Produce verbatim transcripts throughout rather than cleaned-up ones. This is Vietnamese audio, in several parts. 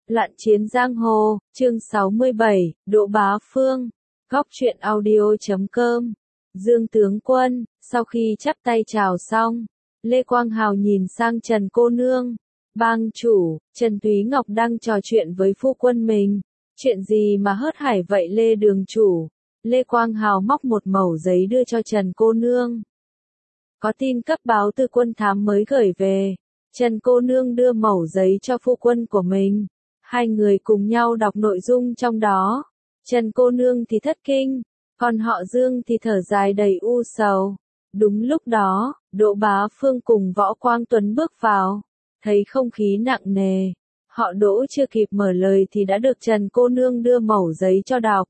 Loạn chiến giang hồ, chương sáu mươi bảy, Đỗ Bá Phương, góc truyện audio chấm com. Dương tướng quân, sau khi chắp tay chào xong, Lê Quang Hào nhìn sang Trần cô nương. Bang chủ, Trần Túy Ngọc đang trò chuyện với phu quân mình. Chuyện gì mà hớt hải vậy Lê đường chủ? Lê Quang Hào móc một mẩu giấy đưa cho Trần cô nương. Có tin cấp báo từ quân thám mới gửi về. Trần cô nương đưa mẩu giấy cho phu quân của mình. Hai người cùng nhau đọc nội dung trong đó. Trần cô nương thì thất kinh, còn họ Dương thì thở dài đầy u sầu. Đúng lúc đó, Đỗ Bá Phương cùng Võ Quang Tuấn bước vào. Thấy không khí nặng nề, họ Đỗ chưa kịp mở lời thì đã được Trần cô nương đưa mẩu giấy cho đọc.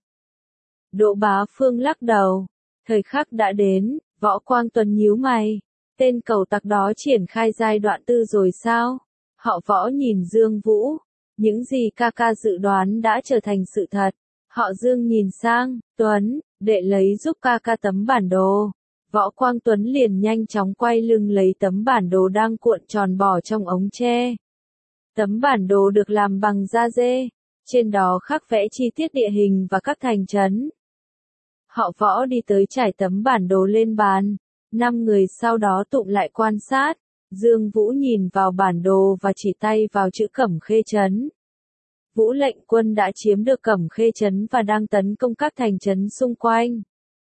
Đỗ Bá Phương lắc đầu. Thời khắc đã đến, Võ Quang Tuấn nhíu mày. Tên cẩu tặc đó triển khai giai đoạn tư rồi sao? Họ Võ nhìn Dương Vũ. Những gì ca ca dự đoán đã trở thành sự thật. Họ Dương nhìn sang, Tuấn, đệ lấy giúp ca ca tấm bản đồ. Võ Quang Tuấn liền nhanh chóng quay lưng lấy tấm bản đồ đang cuộn tròn bỏ trong ống tre. Tấm bản đồ được làm bằng da dê, trên đó khắc vẽ chi tiết địa hình và các thành trấn. Họ Võ đi tới trải tấm bản đồ lên bàn, năm người sau đó tụm lại quan sát. Dương Vũ nhìn vào bản đồ và chỉ tay vào chữ Cẩm Khê trấn. Vũ lệnh quân đã chiếm được Cẩm Khê trấn và đang tấn công các thành trấn xung quanh.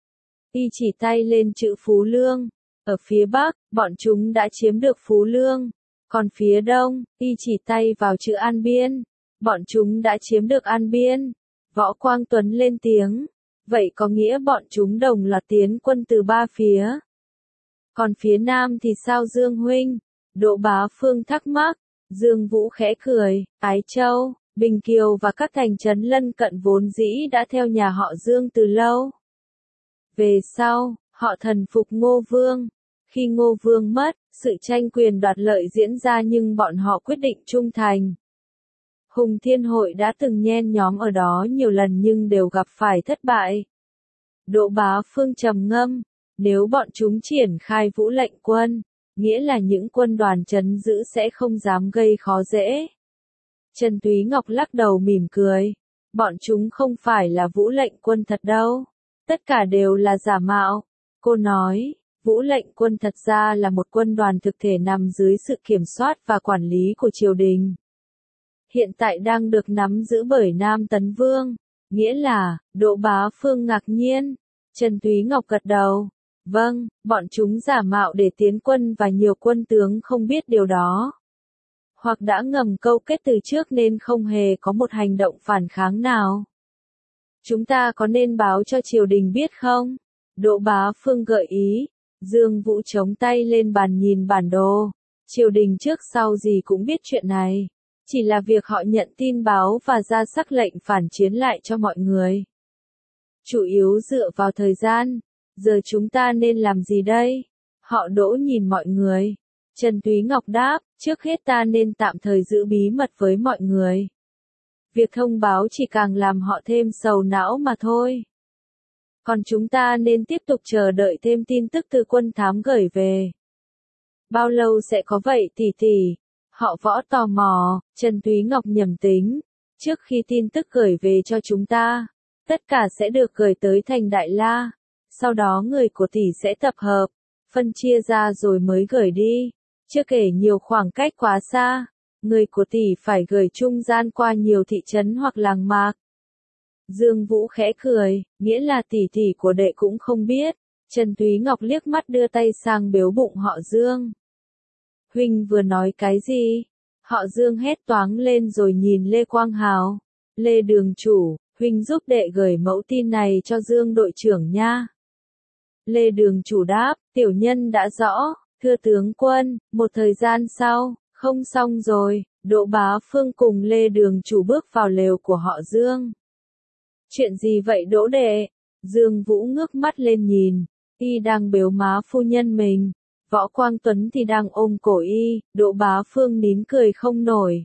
Y chỉ tay lên chữ Phú Lương. Ở phía bắc, bọn chúng đã chiếm được Phú Lương. Còn phía đông, Y chỉ tay vào chữ An Biên. Bọn chúng đã chiếm được An Biên. Võ Quang Tuấn lên tiếng. Vậy có nghĩa bọn chúng đồng loạt tiến quân từ ba phía. Còn phía nam thì sao Dương huynh? Đỗ Bá Phương thắc mắc. Dương Vũ khẽ cười. Ái Châu, Bình Kiều và các thành trấn lân cận vốn dĩ đã theo nhà họ Dương từ lâu. Về sau, họ thần phục Ngô Vương. Khi Ngô Vương mất, sự tranh quyền đoạt lợi diễn ra nhưng bọn họ quyết định trung thành. Hùng Thiên Hội đã từng nhen nhóm ở đó nhiều lần nhưng đều gặp phải thất bại. Đỗ Bá Phương trầm ngâm, nếu bọn chúng triển khai vũ lệnh quân, nghĩa là những quân đoàn trấn giữ sẽ không dám gây khó dễ. Trần Túy Ngọc lắc đầu mỉm cười, bọn chúng không phải là vũ lệnh quân thật đâu, tất cả đều là giả mạo. Cô nói, vũ lệnh quân thật ra là một quân đoàn thực thể nằm dưới sự kiểm soát và quản lý của triều đình. Hiện tại đang được nắm giữ bởi Nam Tấn Vương, nghĩa là, Đỗ Bá Phương ngạc nhiên. Trần Túy Ngọc gật đầu. Vâng, bọn chúng giả mạo để tiến quân và nhiều quân tướng không biết điều đó. Hoặc đã ngầm câu kết từ trước nên không hề có một hành động phản kháng nào. Chúng ta có nên báo cho triều đình biết không? Đỗ Bá Phương gợi ý. Dương Vũ chống tay lên bàn nhìn bản đồ. Triều đình trước sau gì cũng biết chuyện này. Chỉ là việc họ nhận tin báo và ra sắc lệnh phản chiến lại cho mọi người. Chủ yếu dựa vào thời gian. Giờ chúng ta nên làm gì đây? Họ Đỗ nhìn mọi người. Trần Túy Ngọc đáp, trước hết ta nên tạm thời giữ bí mật với mọi người. Việc thông báo chỉ càng làm họ thêm sầu não mà thôi. Còn chúng ta nên tiếp tục chờ đợi thêm tin tức từ quân thám gửi về. Bao lâu sẽ có vậy tỷ tỷ? Họ Võ tò mò. Trần Túy Ngọc nhầm tính. Trước khi tin tức gửi về cho chúng ta, tất cả sẽ được gửi tới thành Đại La. Sau đó người của tỷ sẽ tập hợp, phân chia ra rồi mới gửi đi. Chưa kể nhiều khoảng cách quá xa, người của tỷ phải gửi trung gian qua nhiều thị trấn hoặc làng mạc. Dương Vũ khẽ cười, nghĩa là tỷ tỷ của đệ cũng không biết. Trần Túy Ngọc liếc mắt đưa tay sang bếu bụng họ Dương. Huynh vừa nói cái gì? Họ Dương hét toáng lên rồi nhìn Lê Quang Hào. Lê đường chủ, huynh giúp đệ gửi mẫu tin này cho Dương đội trưởng nha. Lê đường chủ đáp, tiểu nhân đã rõ, thưa tướng quân. Một thời gian sau, không xong rồi, Đỗ Bá Phương cùng Lê đường chủ bước vào lều của họ Dương. Chuyện gì vậy Đỗ đệ? Dương Vũ ngước mắt lên nhìn, Y đang bếu má phu nhân mình. Võ Quang Tuấn thì đang ôm cổ Y. Đỗ Bá Phương nín cười không nổi.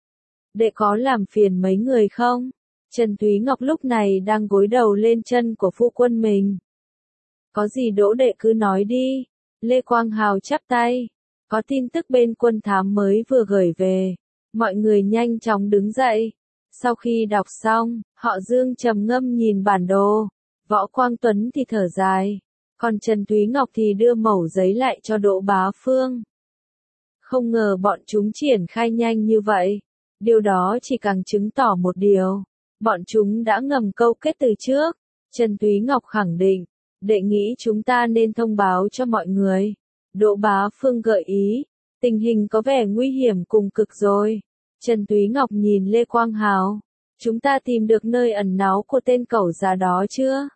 Đệ có làm phiền mấy người không? Trần Túy Ngọc lúc này đang gối đầu lên chân của phu quân mình. Có gì Đỗ đệ cứ nói đi. Lê Quang Hào chắp tay. Có tin tức bên quân thám mới vừa gửi về. Mọi người nhanh chóng đứng dậy. Sau khi đọc xong, họ Dương trầm ngâm nhìn bản đồ. Võ Quang Tuấn thì thở dài. Còn Trần Thúy Ngọc thì đưa mẩu giấy lại cho Đỗ Bá Phương. Không ngờ bọn chúng triển khai nhanh như vậy. Điều đó chỉ càng chứng tỏ một điều. Bọn chúng đã ngầm câu kết từ trước. Trần Thúy Ngọc khẳng định. Đệ nghĩ chúng ta nên thông báo cho mọi người. Đỗ Bá Phương gợi ý. Tình hình có vẻ nguy hiểm cùng cực rồi. Trần Thúy Ngọc nhìn Lê Quang Hào. Chúng ta tìm được nơi ẩn náu của tên cẩu già đó chưa?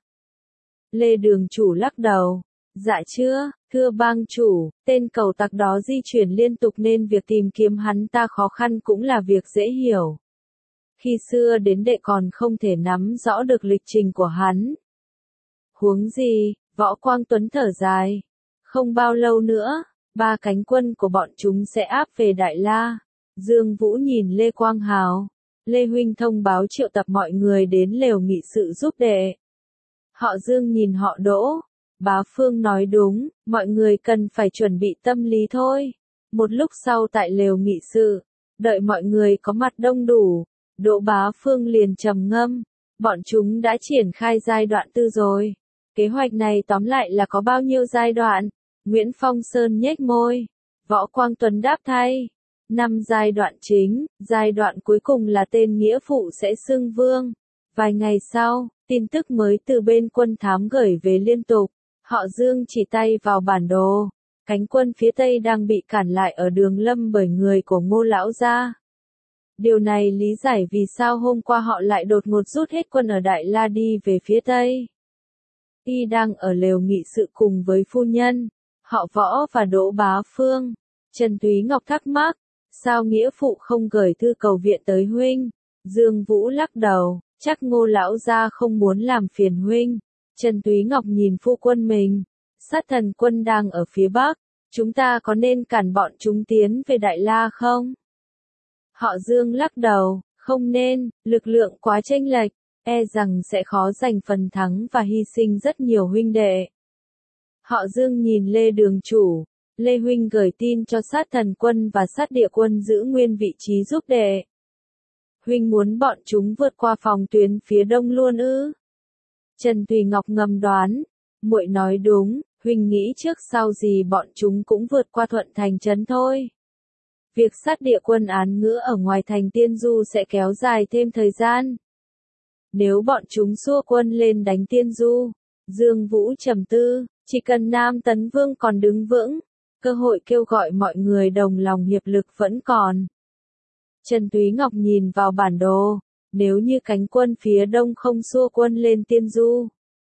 Lê Đường Chủ lắc đầu. Dạ chưa, thưa bang chủ, tên cẩu tặc đó di chuyển liên tục nên việc tìm kiếm hắn ta khó khăn cũng là việc dễ hiểu. Khi xưa đến đệ còn không thể nắm rõ được lịch trình của hắn. Huống gì, Võ Quang Tuấn thở dài. Không bao lâu nữa, ba cánh quân của bọn chúng sẽ áp về Đại La. Dương Vũ nhìn Lê Quang Hào. Lê Huynh thông báo triệu tập mọi người đến lều nghị sự giúp đệ. Họ Dương nhìn họ Đỗ. Bá Phương nói đúng, mọi người cần phải chuẩn bị tâm lý thôi. Một lúc sau tại lều nghị sự, đợi mọi người có mặt đông đủ, Đỗ Bá Phương liền trầm ngâm. Bọn chúng đã triển khai giai đoạn tư rồi. Kế hoạch này tóm lại là có bao nhiêu giai đoạn? Nguyễn Phong Sơn nhếch môi. Võ Quang Tuấn đáp thay. Năm giai đoạn chính, giai đoạn cuối cùng là tên nghĩa phụ sẽ xưng vương. Vài ngày sau, tin tức mới từ bên quân thám gửi về liên tục. Họ Dương chỉ tay vào bản đồ. Cánh quân phía Tây đang bị cản lại ở Đường Lâm bởi người của Ngô Lão gia. Điều này lý giải vì sao hôm qua họ lại đột ngột rút hết quân ở Đại La đi về phía Tây. Y đang ở lều nghị sự cùng với phu nhân, họ Võ và Đỗ Bá Phương. Trần Thúy Ngọc thắc mắc, sao nghĩa phụ không gửi thư cầu viện tới huynh? Dương Vũ lắc đầu, chắc Ngô Lão gia không muốn làm phiền huynh. Trần Thúy Ngọc nhìn phu quân mình, sát thần quân đang ở phía Bắc, chúng ta có nên cản bọn chúng tiến về Đại La không? Họ Dương lắc đầu, không nên, lực lượng quá chênh lệch, e rằng sẽ khó giành phần thắng và hy sinh rất nhiều huynh đệ. Họ Dương nhìn Lê Đường Chủ, Lê Huynh gửi tin cho sát thần quân và sát địa quân giữ nguyên vị trí giúp đệ. Huynh muốn bọn chúng vượt qua phòng tuyến phía đông luôn ư? Trần Thùy Ngọc ngầm đoán, muội nói đúng, huynh nghĩ trước sau gì bọn chúng cũng vượt qua Thuận Thành trấn thôi. Việc sát địa quân án ngữ ở ngoài thành Tiên Du sẽ kéo dài thêm thời gian. Nếu bọn chúng xua quân lên đánh Tiên Du, Dương Vũ trầm tư, chỉ cần Nam Tấn Vương còn đứng vững, cơ hội kêu gọi mọi người đồng lòng hiệp lực vẫn còn. Trần Thúy Ngọc nhìn vào bản đồ, nếu như cánh quân phía đông không xua quân lên Tiên Du.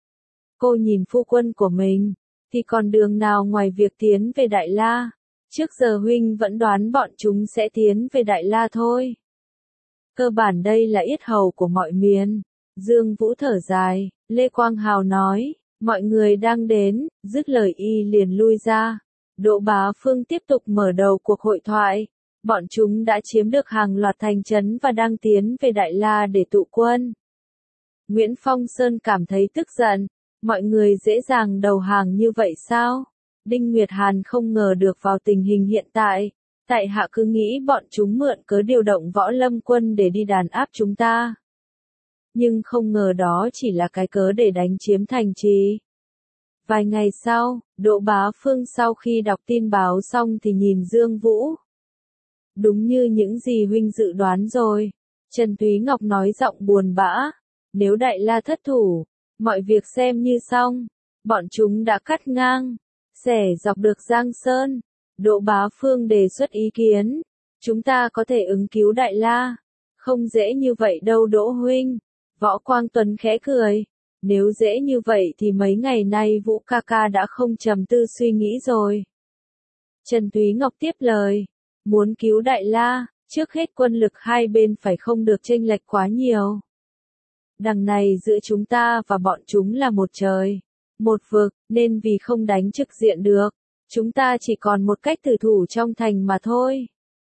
Cô nhìn phu quân của mình, thì còn đường nào ngoài việc tiến về Đại La? Trước giờ huynh vẫn đoán bọn chúng sẽ tiến về Đại La thôi. Cơ bản đây là yết hầu của mọi miền. Dương Vũ thở dài, Lê Quang Hào nói, mọi người đang đến, dứt lời y liền lui ra. Đỗ Bá Phương tiếp tục mở đầu cuộc hội thoại. Bọn chúng đã chiếm được hàng loạt thành trấn và đang tiến về Đại La để tụ quân. Nguyễn Phong Sơn cảm thấy tức giận, mọi người dễ dàng đầu hàng như vậy sao? Đinh Nguyệt Hàn không ngờ được vào tình hình hiện tại. Tại hạ cứ nghĩ bọn chúng mượn cớ điều động võ lâm quân để đi đàn áp chúng ta. Nhưng không ngờ đó chỉ là cái cớ để đánh chiếm thành trì. Vài ngày sau, Đỗ Bá Phương sau khi đọc tin báo xong thì nhìn Dương Vũ. Đúng như những gì huynh dự đoán rồi. Trần Thúy Ngọc nói giọng buồn bã. Nếu Đại La thất thủ, mọi việc xem như xong. Bọn chúng đã cắt ngang, xẻ dọc được Giang Sơn. Đỗ Bá Phương đề xuất ý kiến. Chúng ta có thể ứng cứu Đại La. Không dễ như vậy đâu Đỗ huynh. Võ Quang Tuấn khẽ cười. Nếu dễ như vậy thì mấy ngày nay Vũ ca ca đã không trầm tư suy nghĩ rồi. Trần Thúy Ngọc tiếp lời. Muốn cứu Đại La, trước hết quân lực hai bên phải không được chênh lệch quá nhiều. Đằng này giữa chúng ta và bọn chúng là một trời, một vực, nên vì không đánh trực diện được, chúng ta chỉ còn một cách tử thủ trong thành mà thôi.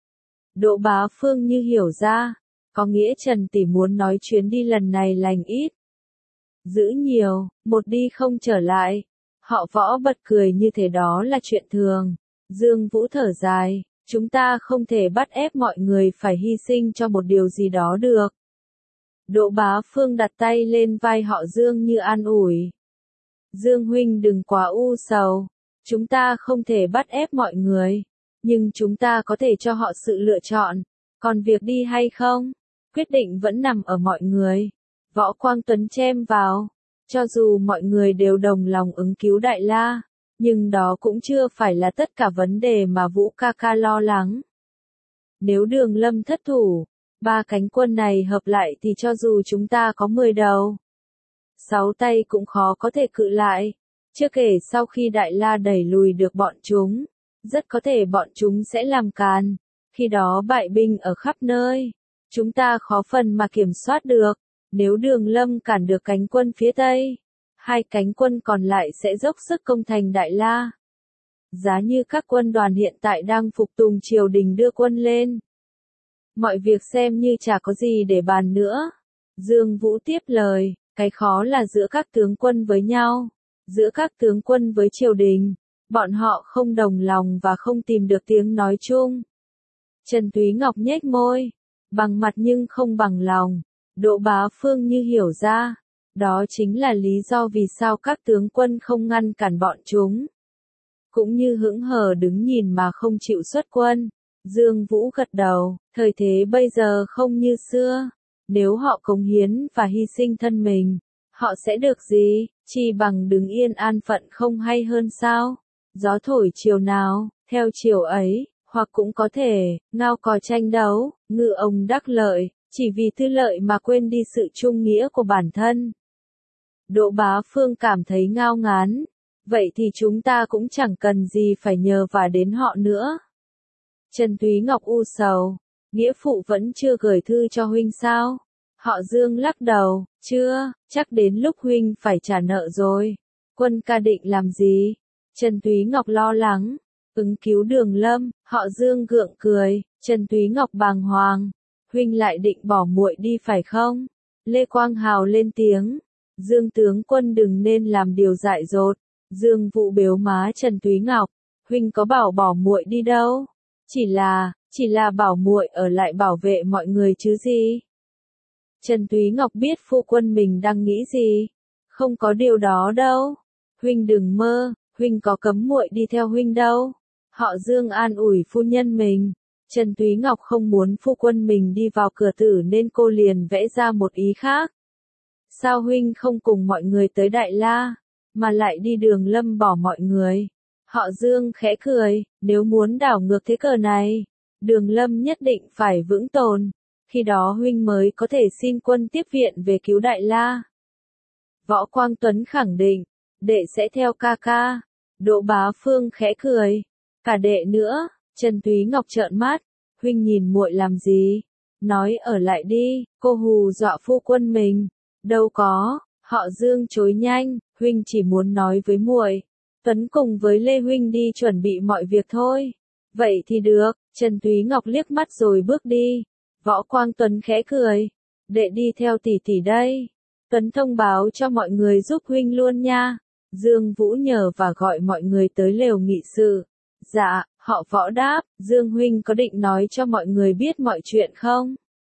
Đỗ Bá Phương như hiểu ra, có nghĩa Trần tỷ muốn nói chuyến đi lần này lành ít. Giữ nhiều, một đi không trở lại. Họ Võ bật cười như thế đó là chuyện thường. Dương Vũ thở dài, Chúng ta không thể bắt ép mọi người phải hy sinh cho một điều gì đó được. Đỗ Bá Phương đặt tay lên vai họ Dương như an ủi. Dương huynh đừng quá u sầu. Chúng ta không thể bắt ép mọi người. Nhưng chúng ta có thể cho họ sự lựa chọn. Còn việc đi hay không, quyết định vẫn nằm ở mọi người. Võ Quang Tuấn chen vào. Cho dù mọi người đều đồng lòng ứng cứu Đại La, nhưng đó cũng chưa phải là tất cả vấn đề mà Vũ ca ca lo lắng. Nếu Đường Lâm thất thủ, ba cánh quân này hợp lại thì cho dù chúng ta có mười đầu, sáu tay cũng khó có thể cự lại. Chưa kể sau khi Đại La đẩy lùi được bọn chúng, rất có thể bọn chúng sẽ làm càn. Khi đó bại binh ở khắp nơi, chúng ta khó phần mà kiểm soát được. Nếu Đường Lâm cản được cánh quân phía Tây, hai cánh quân còn lại sẽ dốc sức công thành Đại La. Giá như các quân đoàn hiện tại đang phục tùng triều đình đưa quân lên. Mọi việc xem như chả có gì để bàn nữa. Dương Vũ tiếp lời, cái khó là giữa các tướng quân với nhau, giữa các tướng quân với triều đình, bọn họ không đồng lòng và không tìm được tiếng nói chung. Trần Túy Ngọc nhếch môi, bằng mặt nhưng không bằng lòng. Đỗ Bá Phương như hiểu ra, đó chính là lý do vì sao các tướng quân không ngăn cản bọn chúng. Cũng như hững hờ đứng nhìn mà không chịu xuất quân. Dương Vũ gật đầu, thời thế bây giờ không như xưa. Nếu họ cống hiến và hy sinh thân mình, họ sẽ được gì? Chỉ bằng đứng yên an phận không hay hơn sao? Gió thổi chiều nào, theo chiều ấy, hoặc cũng có thể, ngao cò tranh đấu, ngư ông đắc lợi, chỉ vì tư lợi mà quên đi sự trung nghĩa của bản thân. Đỗ Bá Phương cảm thấy ngao ngán. Vậy thì chúng ta cũng chẳng cần gì phải nhờ vả đến họ nữa. Trần Túy Ngọc u sầu, nghĩa phụ vẫn chưa gửi thư cho huynh sao? Họ Dương lắc đầu, chưa, chắc đến lúc huynh phải trả nợ rồi. Quân ca định làm gì? Trần Túy Ngọc lo lắng, ứng cứu Đường Lâm. Họ Dương gượng cười, Trần Túy Ngọc bàng hoàng, huynh lại định bỏ muội đi phải không? Lê Quang Hào lên tiếng, Dương tướng quân đừng nên làm điều dại dột. Dương Vũ bếu má Trần Túy Ngọc, huynh có bảo bỏ muội đi đâu? Chỉ là, chỉ là bảo muội ở lại bảo vệ mọi người chứ gì? Trần Túy Ngọc biết phu quân mình đang nghĩ gì, không có điều đó đâu. Huynh đừng mơ, huynh có cấm muội đi theo huynh đâu. Họ Dương an ủi phu nhân mình. Trần Túy Ngọc không muốn phu quân mình đi vào cửa tử nên cô liền vẽ ra một ý khác. Sao huynh không cùng mọi người tới Đại La, mà lại đi Đường Lâm bỏ mọi người? Họ Dương khẽ cười, nếu muốn đảo ngược thế cờ này, Đường Lâm nhất định phải vững tồn, khi đó huynh mới có thể xin quân tiếp viện về cứu Đại La. Võ Quang Tuấn khẳng định, đệ sẽ theo ca ca. Đỗ Bá Phương khẽ cười, cả đệ nữa. Trần Túy Ngọc trợn mắt, huynh nhìn muội làm gì? Nói ở lại đi, cô hù dọa phu quân mình. Đâu có, họ Dương chối nhanh, huynh chỉ muốn nói với muội, Tuấn cùng với Lê huynh đi chuẩn bị mọi việc thôi. Vậy thì được. Trần Túy Ngọc liếc mắt rồi bước đi. Võ Quang Tuấn khẽ cười, đệ đi theo tỷ tỷ đây. Tuấn thông báo cho mọi người giúp huynh luôn nha. Dương Vũ nhờ và gọi mọi người tới lều nghị sự. Dạ, họ Võ đáp, Dương huynh có định nói cho mọi người biết mọi chuyện không?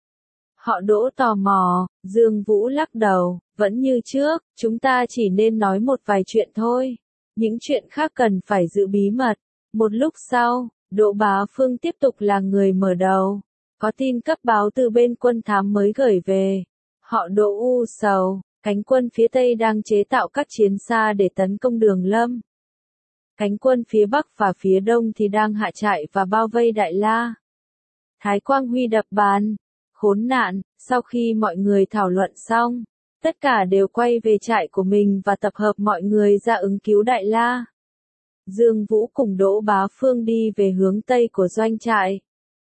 Họ Đỗ tò mò, Dương Vũ lắc đầu, vẫn như trước, chúng ta chỉ nên nói một vài chuyện thôi. Những chuyện khác cần phải giữ bí mật. Một lúc sau, Đỗ Bá Phương tiếp tục là người mở đầu. Có tin cấp báo từ bên quân thám mới gửi về. Họ Đỗ u sầu, cánh quân phía Tây đang chế tạo các chiến xa để tấn công Đường Lâm. Cánh quân phía Bắc và phía Đông thì đang hạ trại và bao vây Đại La. Thái Quang Huy đập bàn. Khốn nạn, sau khi mọi người thảo luận xong, tất cả đều quay về trại của mình và tập hợp mọi người ra ứng cứu Đại La. Dương Vũ cùng Đỗ Bá Phương đi về hướng Tây của doanh trại,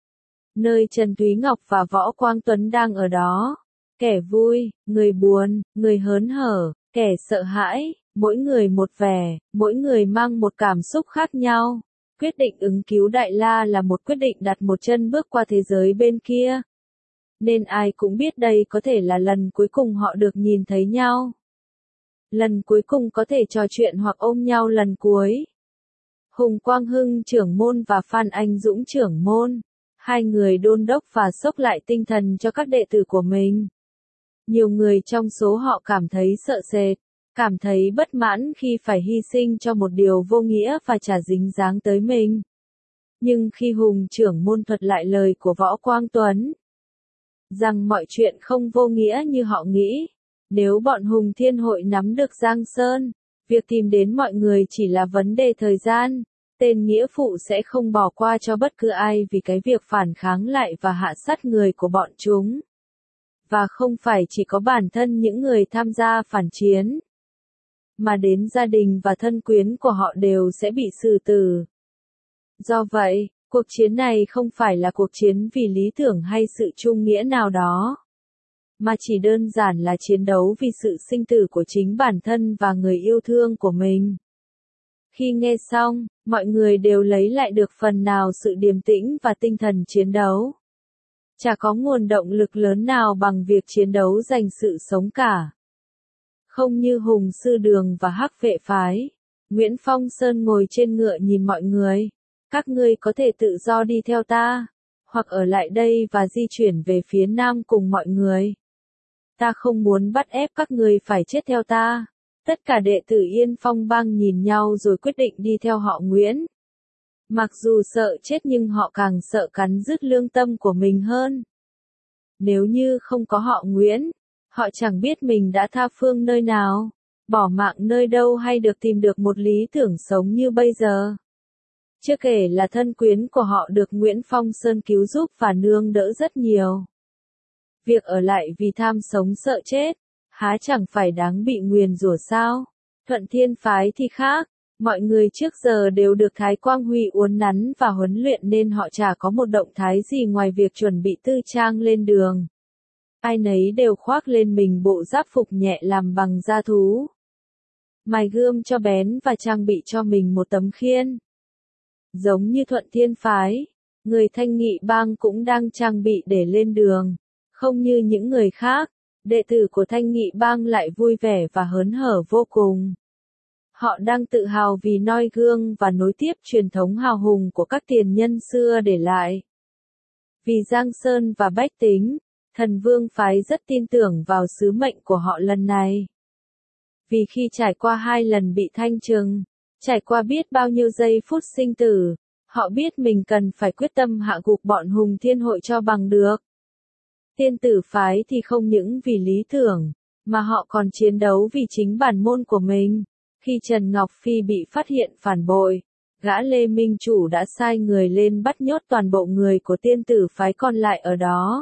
nơi Trần Túy Ngọc và Võ Quang Tuấn đang ở đó. Kẻ vui, người buồn, người hớn hở, kẻ sợ hãi, mỗi người một vẻ, mỗi người mang một cảm xúc khác nhau. Quyết định ứng cứu Đại La là một quyết định đặt một chân bước qua thế giới bên kia. Nên ai cũng biết đây có thể là lần cuối cùng họ được nhìn thấy nhau. Lần cuối cùng có thể trò chuyện hoặc ôm nhau lần cuối. Hùng Quang Hưng trưởng môn và Phan Anh Dũng trưởng môn. Hai người đôn đốc và xốc lại tinh thần cho các đệ tử của mình. Nhiều người trong số họ cảm thấy sợ sệt, cảm thấy bất mãn khi phải hy sinh cho một điều vô nghĩa và chả dính dáng tới mình. Nhưng khi Hùng trưởng môn thuật lại lời của Võ Quang Tuấn, rằng mọi chuyện không vô nghĩa như họ nghĩ, nếu bọn Hùng Thiên Hội nắm được Giang Sơn, việc tìm đến mọi người chỉ là vấn đề thời gian, tên nghĩa phụ sẽ không bỏ qua cho bất cứ ai vì cái việc phản kháng lại và hạ sát người của bọn chúng. Và không phải chỉ có bản thân những người tham gia phản chiến, mà đến gia đình và thân quyến của họ đều sẽ bị xử tử. Do vậy, cuộc chiến này không phải là cuộc chiến vì lý tưởng hay sự trung nghĩa nào đó, mà chỉ đơn giản là chiến đấu vì sự sinh tử của chính bản thân và người yêu thương của mình. Khi nghe xong, mọi người đều lấy lại được phần nào sự điềm tĩnh và tinh thần chiến đấu. Chả có nguồn động lực lớn nào bằng việc chiến đấu giành sự sống cả. Không như Hùng Sư Đường và Hắc Vệ Phái, Nguyễn Phong Sơn ngồi trên ngựa nhìn mọi người. Các ngươi có thể tự do đi theo ta, hoặc ở lại đây và di chuyển về phía nam cùng mọi người. Ta không muốn bắt ép các ngươi phải chết theo ta. Tất cả đệ tử Yên Phong Bang nhìn nhau rồi quyết định đi theo họ Nguyễn. Mặc dù sợ chết nhưng họ càng sợ cắn rứt lương tâm của mình hơn. Nếu như không có họ Nguyễn, họ chẳng biết mình đã tha phương nơi nào, bỏ mạng nơi đâu hay được tìm được một lý tưởng sống như bây giờ. Chưa kể là thân quyến của họ được Nguyễn Phong Sơn cứu giúp và nương đỡ rất nhiều. Việc ở lại vì tham sống sợ chết, há chẳng phải đáng bị nguyền rủa sao? Thuận Thiên Phái thì khác, mọi người trước giờ đều được Thái Quang Huy uốn nắn và huấn luyện nên họ chả có một động thái gì ngoài việc chuẩn bị tư trang lên đường. Ai nấy đều khoác lên mình bộ giáp phục nhẹ làm bằng da thú, mài gươm cho bén và trang bị cho mình một tấm khiên. Giống như Thuận Thiên Phái, người Thanh Nghị Bang cũng đang trang bị để lên đường. Không như những người khác, đệ tử của Thanh Nghị Bang lại vui vẻ và hớn hở vô cùng. Họ đang tự hào vì noi gương và nối tiếp truyền thống hào hùng của các tiền nhân xưa để lại. Vì Giang Sơn và bách tính, Thần Vương Phái rất tin tưởng vào sứ mệnh của họ lần này. Vì khi trải qua hai lần bị thanh trừng, trải qua biết bao nhiêu giây phút sinh tử, họ biết mình cần phải quyết tâm hạ gục bọn Hùng Thiên Hội cho bằng được. Tiên Tử Phái thì không những vì lý tưởng, mà họ còn chiến đấu vì chính bản môn của mình. Khi Trần Ngọc Phi bị phát hiện phản bội, gã Lê Minh Chủ đã sai người lên bắt nhốt toàn bộ người của Tiên Tử Phái còn lại ở đó,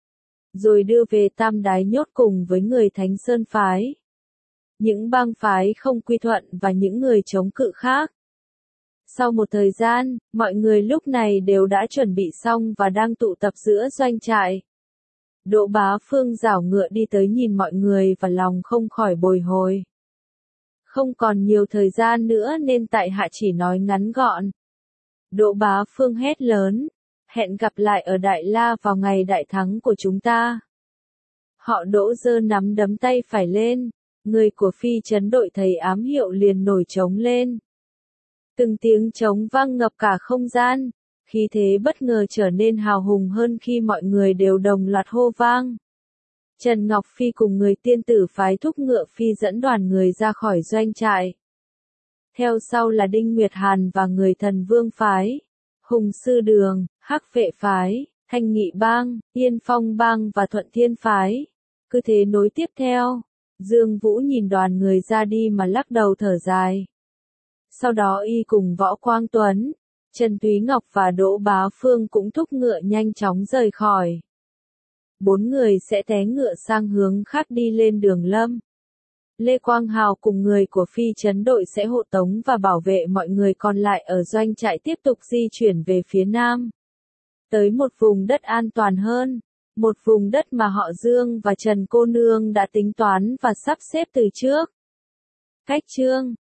rồi đưa về Tam Đái nhốt cùng với người Thánh Sơn Phái, những bang phái không quy thuận và những người chống cự khác. Sau một thời gian, mọi người lúc này đều đã chuẩn bị xong và đang tụ tập giữa doanh trại. Đỗ Bá Phương giảo ngựa đi tới nhìn mọi người và lòng không khỏi bồi hồi. Không còn nhiều thời gian nữa nên tại hạ chỉ nói ngắn gọn. Đỗ Bá Phương hét lớn, hẹn gặp lại ở Đại La vào ngày đại thắng của chúng ta. Họ Đỗ giơ nắm đấm tay phải lên, người của Phi Trấn đội thấy ám hiệu liền nổi trống lên. Từng tiếng trống vang ngập cả không gian, khí thế bất ngờ trở nên hào hùng hơn khi mọi người đều đồng loạt hô vang. Trần Ngọc Phi cùng người Tiên Tử Phái thúc ngựa phi dẫn đoàn người ra khỏi doanh trại. Theo sau là Đinh Nguyệt Hàn và người Thần Vương Phái, Hùng Sư Đường, Hắc Vệ Phái, Thanh Nghị Bang, Yên Phong Bang và Thuận Thiên Phái. Cứ thế nối tiếp theo, Dương Vũ nhìn đoàn người ra đi mà lắc đầu thở dài. Sau đó y cùng Võ Quang Tuấn, Trần Túy Ngọc và Đỗ Bá Phương cũng thúc ngựa nhanh chóng rời khỏi. Bốn người sẽ té ngựa sang hướng khác đi lên đường Lâm. Lê Quang Hào cùng người của Phi Trấn đội sẽ hộ tống và bảo vệ mọi người còn lại ở doanh trại tiếp tục di chuyển về phía nam. Tới một vùng đất an toàn hơn, một vùng đất mà họ Dương và Trần cô nương đã tính toán và sắp xếp từ trước. Cách chương